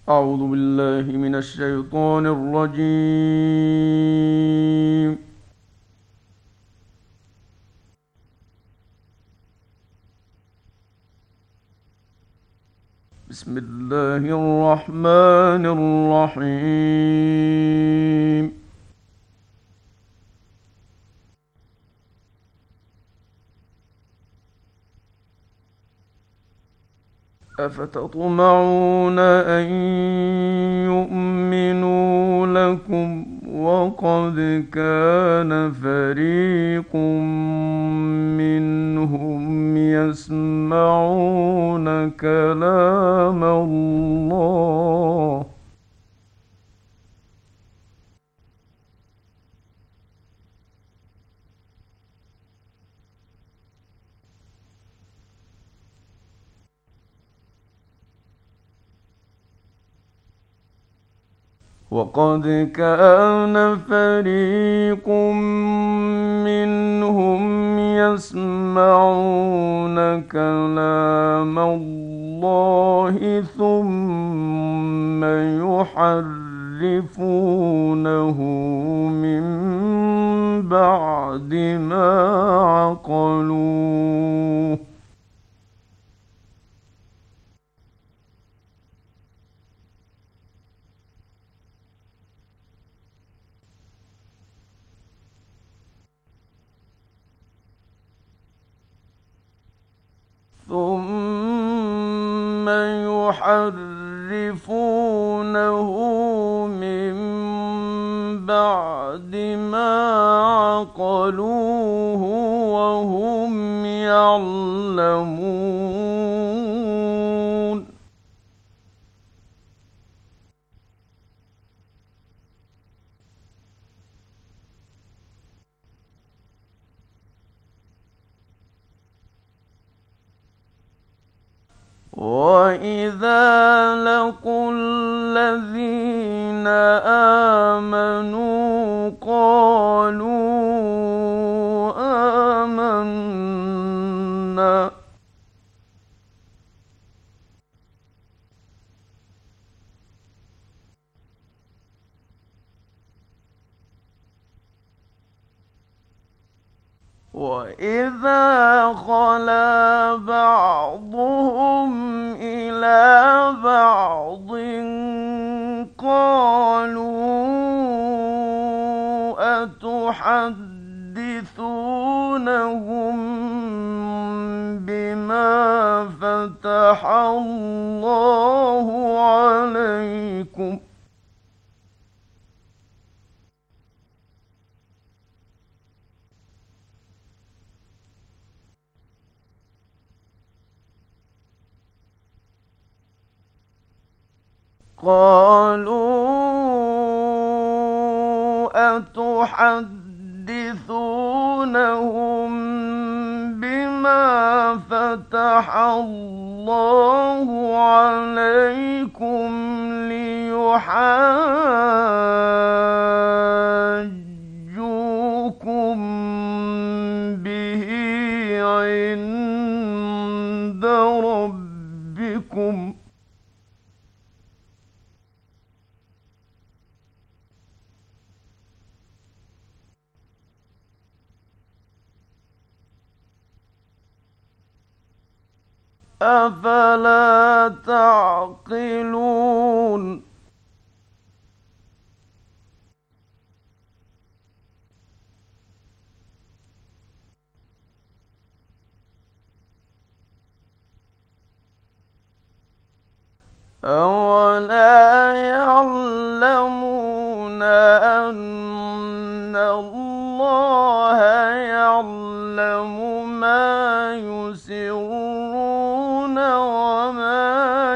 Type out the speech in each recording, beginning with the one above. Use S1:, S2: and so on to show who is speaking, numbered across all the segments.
S1: أعوذ بالله من الشيطان الرجيم. بسم الله الرحمن الرحيم. أفتطمعون أن يؤمنوا لكم وقد كان فريق منهم يسمعون كلام الله وقد كان فريق منهم يسمعون كلام الله ثم يحرفونه من بعد ما عقلوه ثم يحرفونه من بعد ما عقلوه وهم يعلمون وَإِذَا لَقُوا الَّذِينَ آمَنُوا قَالُوا آمَنَّا وَإِذَا خَلَا بَعْضُهُمْ إِلَى بَعْضٍ قَالُوا أَتُحَدِّثُونَهُم بِمَا فَتَحَ اللَّهُ عَلَيْكُمْ قالوا أتحدثونهم بما فتح الله عليكم ليحاجوكم به عند ربكم أفلا تعقلون أولا يعلمون أن الله يعلم ما يسرون وما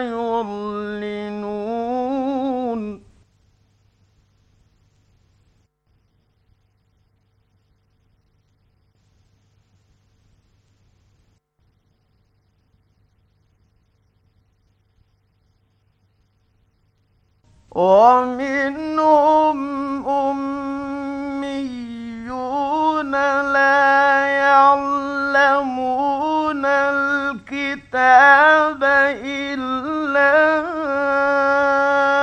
S1: يعلنون ومنهم أميون لا يعلمون الكتاب إلا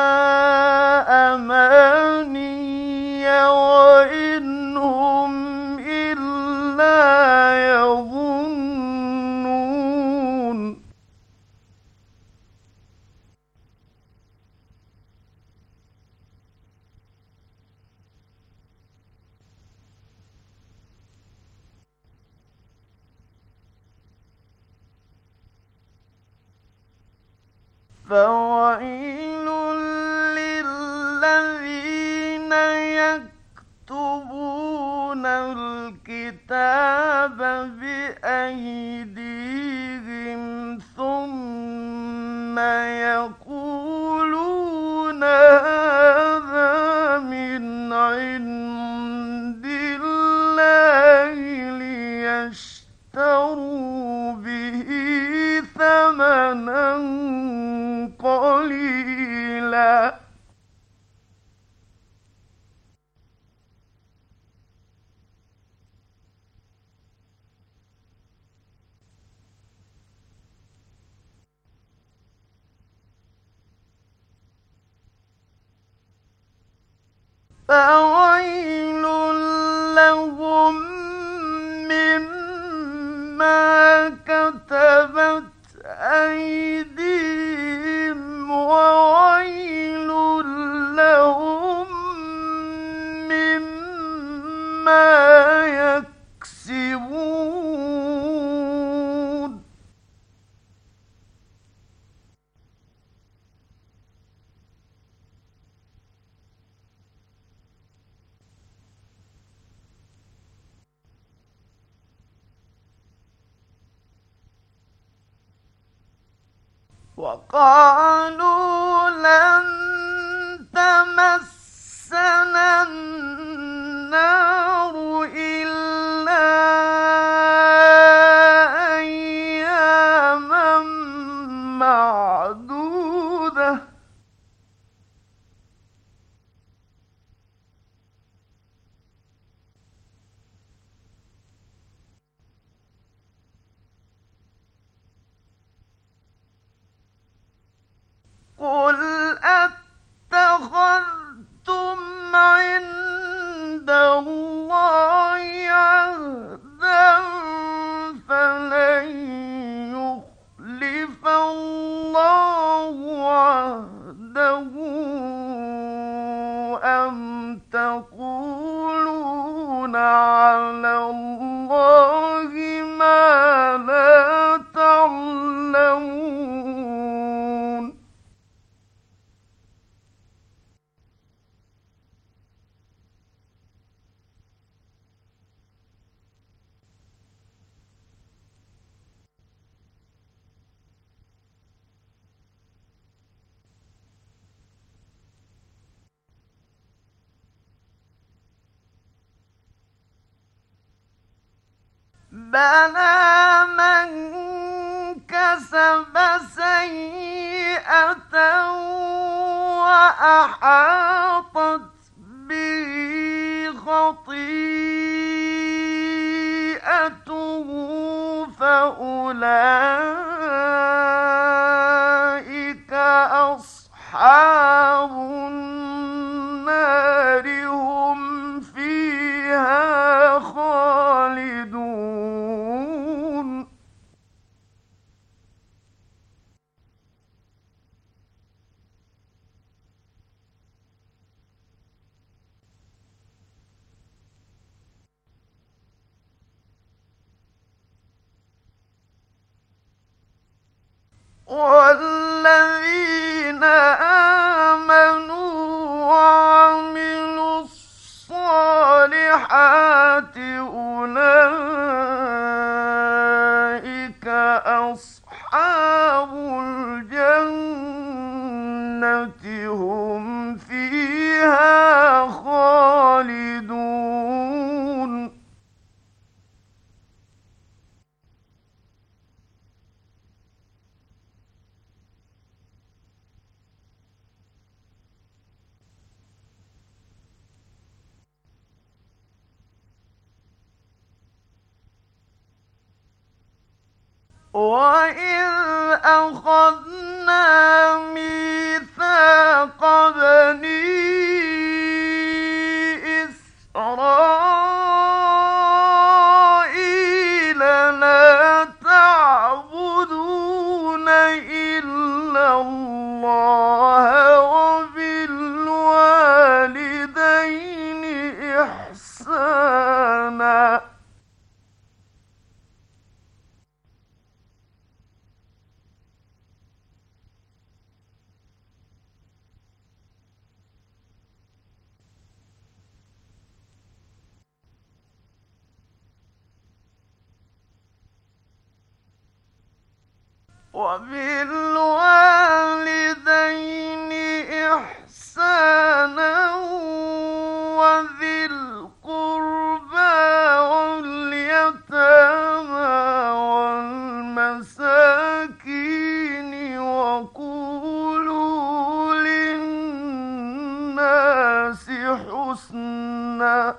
S1: فويل للذين يكتبون الكتاب بأيديهم ثم يقولون هذا من عند الله ليشتروا به ثمنا قليلا. فويل لهم مما كتبت أيديهم وويل لهم مما يكسبون. وقالوا لن تمسنا النار إلا أياما معدودة قل أتخذتم عند الله عهدا فلن يخلف الله عهده أم تقولون على الله ما لا تعلمون. بلى من كسب سيئة وأحاطت به خطيئته فأولئك أصحاب النار هم فيها خالدون. والذين آمنوا وعملوا الصالحات أولئك أصحاب الجنة هم فيها خالدون. وَإِذْ أَخَذْنَا مِيثَاقَ بَنِي إِسْرَائِيلَ لَا تَعْبُدُونَ إِلَّا اللَّهَ وَبِالْوَالِدَيْنِ إِحْسَانًا. وبالوالدين إحسانا وذي القربى واليتامى والمساكين وقولوا للناس حسنا.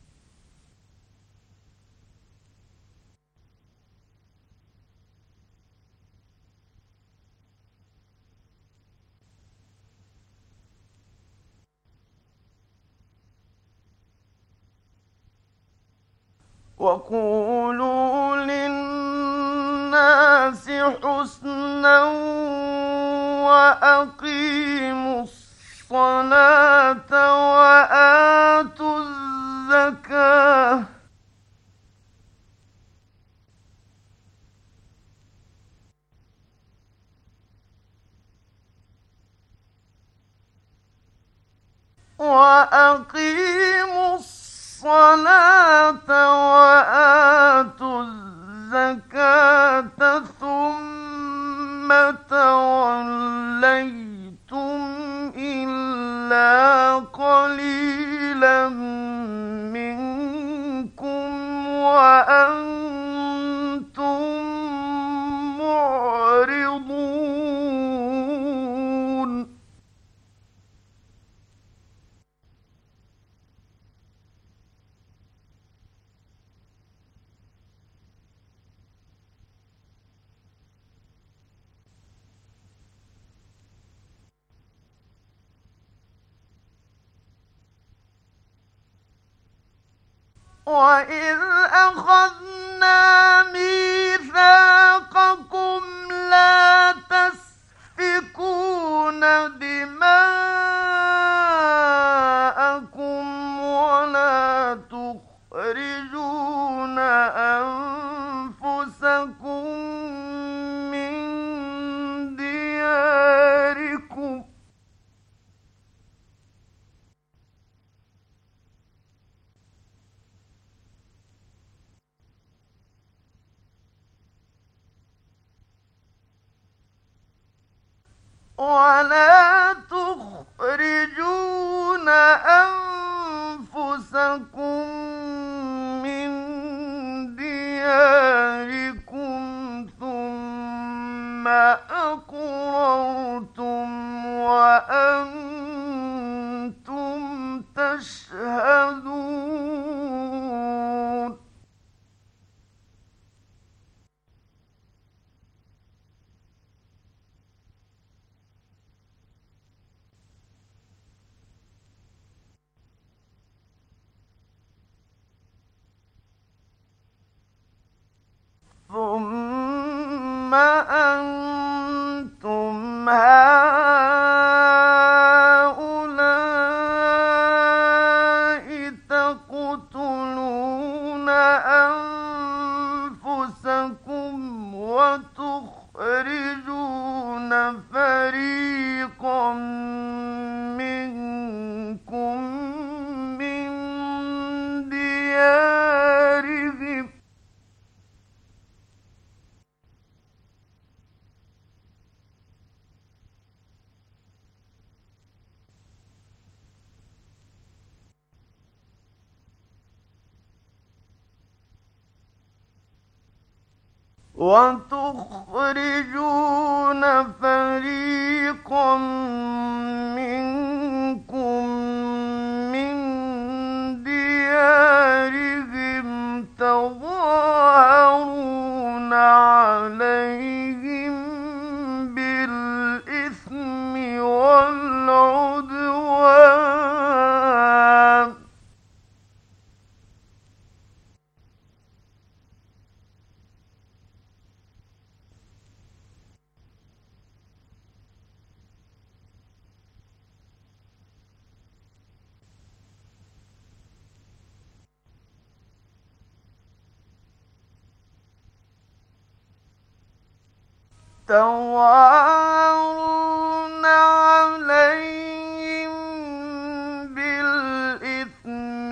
S1: وقولوا للناس حسنا وأقيموا الصلاة وآتوا الزكاة وأقيموا الصلاة وآتوا الزكاة ثم توليتم إلا قليلا منكم وأنتم معرضون. وَإِذْ أَخَذْنَا مِيثَاقَكُمْ لَا تَسْفِكُونَ دِمَاءَكُمْ وَلَا تُخْرِجُونَ أَنفُسَكُم مِّن دِيَارِكُمْ ثُمَّ أَقْرَرْتُمْ وَأَنتُمْ تَشْهَدُونَ. ثُمَّ أَنتُمْ هَٰؤُلَاءِ تَقْتُلُونَ أَنفُسَكُمْ وَتُخْرِجُونَ فَرِيقًا مِّنكُم مِّن دِيَارِهِمْ وَتُخْرِجُونَ فَرِيقًا مِّنكُم مِّن دِيَارِهِمْ تَظَاهَرُونَ عَلَيْهِم بِالْإِثْمِ وَالْعُدْوَانِ تَظَاهَرُونَ عَلَيْهِم بِالْإِثْمِ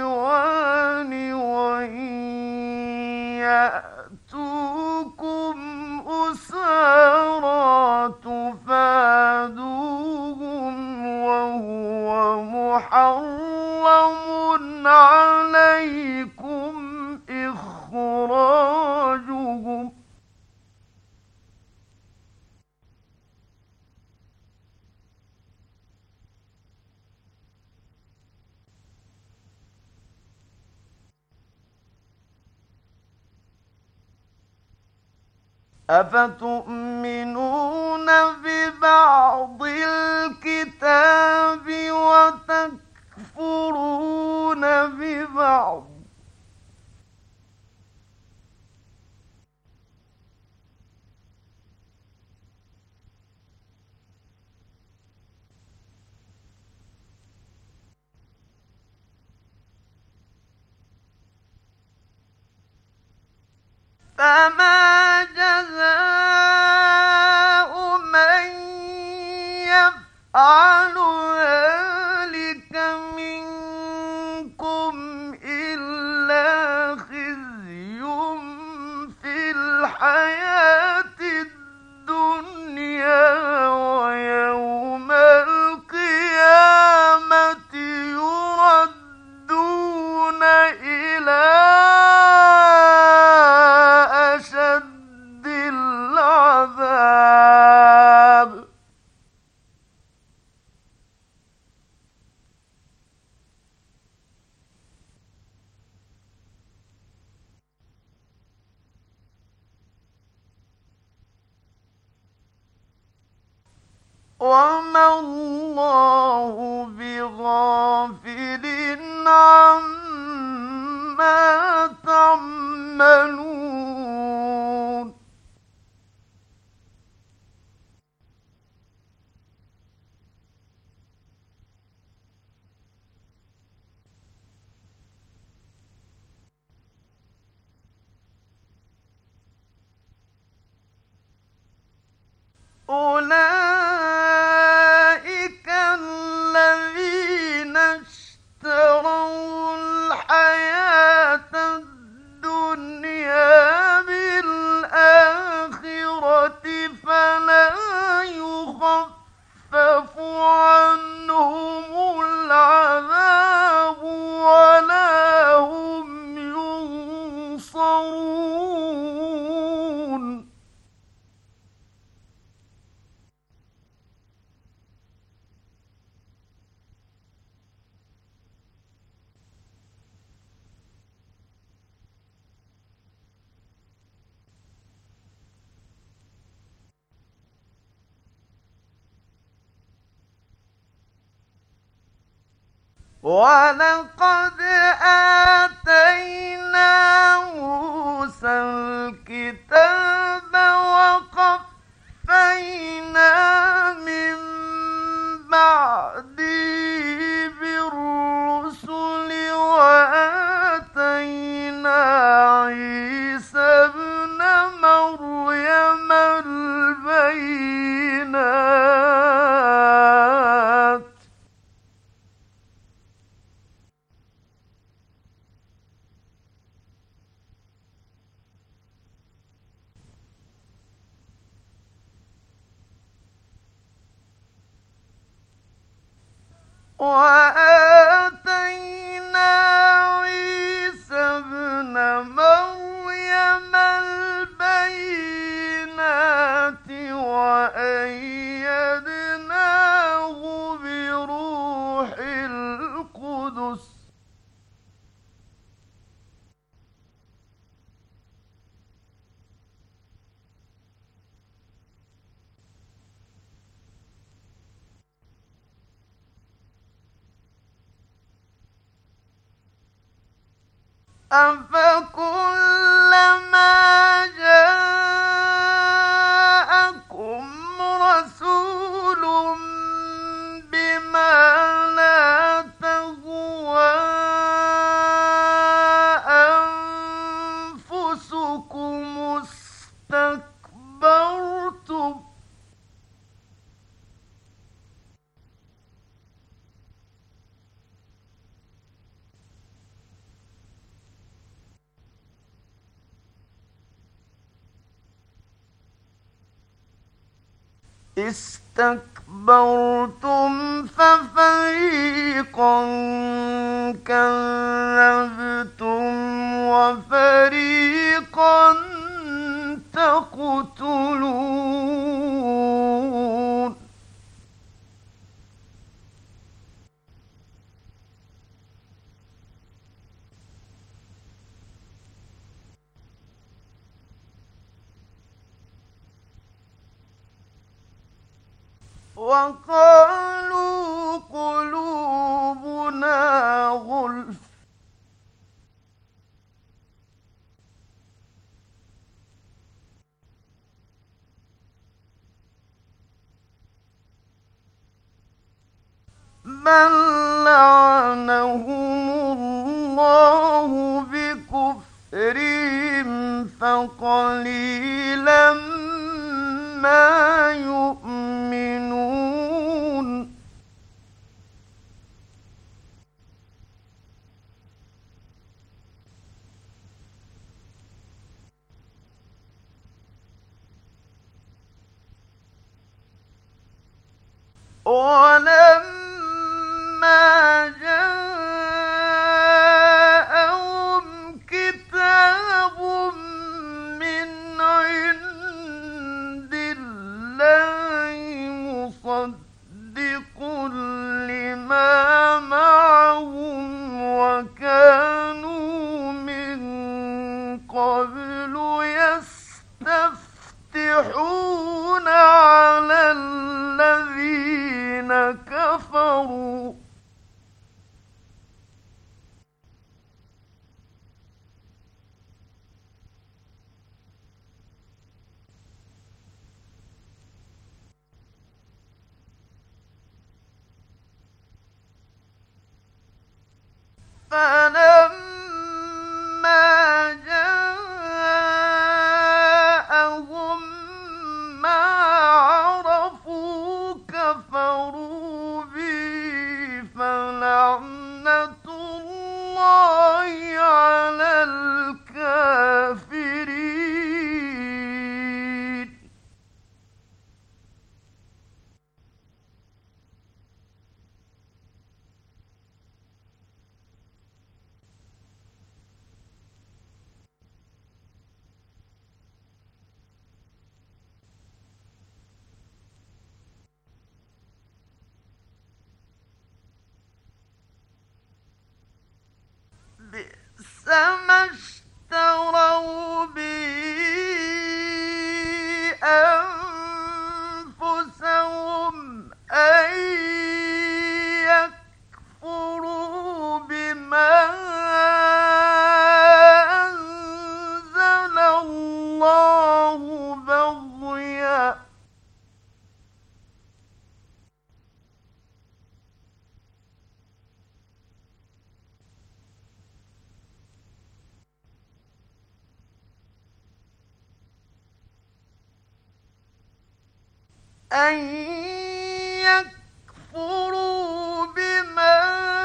S1: وَالْعُدْوَانِ وَإِن يَأْتُوكُمْ أفتؤمنون ببعض الكتاب وتكفرون ببعض، فما جزاء من يفعل ذلك منكم إلا خزي في الحياة الدنيا، ويوم القيامة يردون إلى أشد العذاب. وما الله بغافل عما تعملون. أولئك الذين اشتروا الحياة الدنيا بالآخرة، فلا يخفف عنهم العذاب ولا هم ينصرون. ولقد آتينا موسى الكتاب وقفينا من بعده بالرسل، وآتينا عيسى ابن مريم البينات، وآتينا عيسى ابن مريم البينات، وأيدناه بروح القدس، أفكلما جاءكم رسول بما لا تهوى أنفسكم استكبرتم، ففريقا كذبتم وفريقا تقتلون. وقالوا قلوبنا غلف بل لعنهم الله بكفرهم فقليلا ما يؤمنون ولما جاءهم كتاب من عند الله مصدق لما معهم وكانوا من قبل يستفتحون على الذين كفروا فلما جاءهم ما عرفوا كفروا به فلعنة الله على الكافرين بئس ما اشتروا به أنفسهم أن يكفروا بما أنزل الله بغيا أن يكفروا بما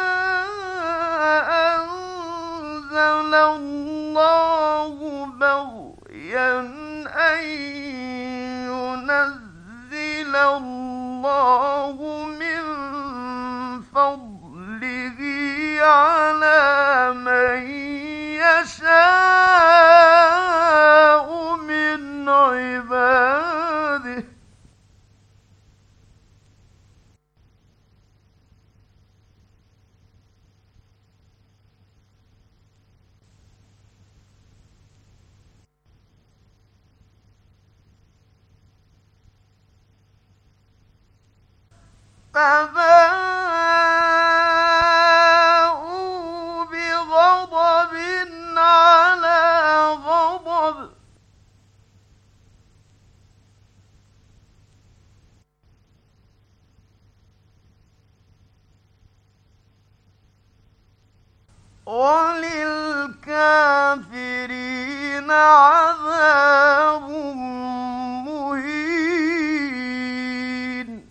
S1: أنزل الله بغيا أن ينزل الله من فضله على من يشاء من عباده فباءوا بغضب على غضب وللكافرين عذاب مهين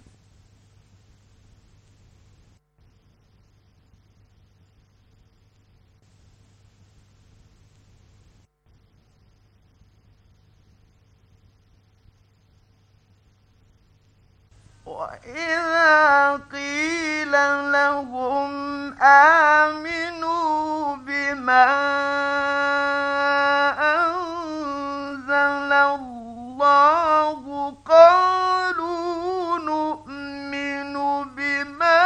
S1: وإذا قيل لهم آمنوا بما أنزل الله قالوا نؤمن بما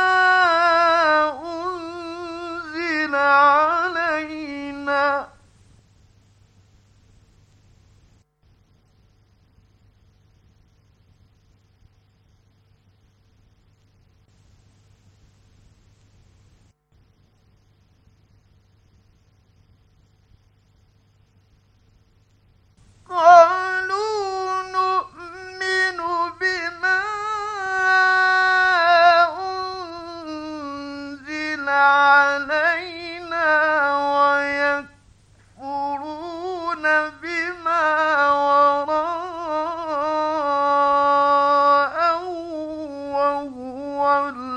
S1: أنزل علينا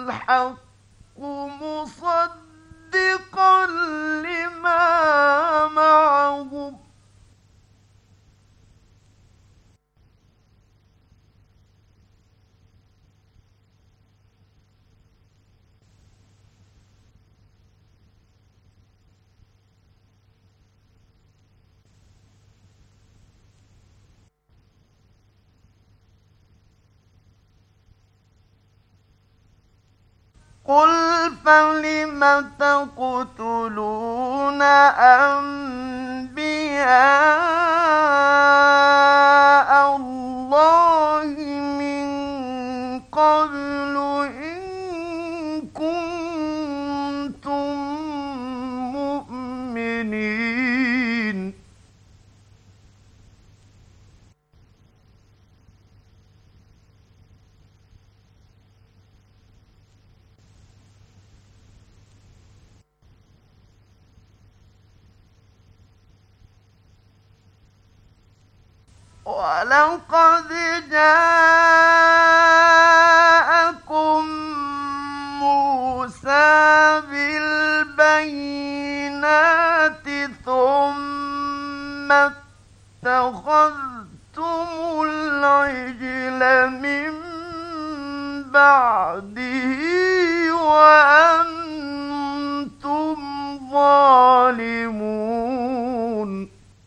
S1: الحق مصدقا لما معهم قل فلم تقتلون أنبياء الله من قبل إن كنتم مؤمنين ولقد جاءكم موسى بالبينات ثم اتخذتم العجل من بعده وأنتم ظالمون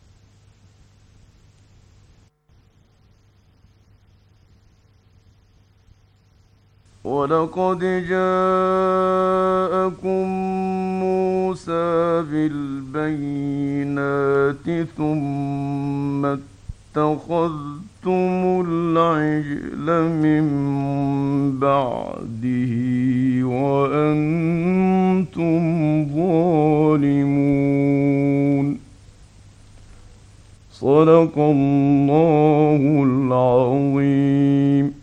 S1: ولقد جاءكم موسى بالبينات ثم اتخذتم العجل من بعده وأنتم ظالمون صدق الله العظيم.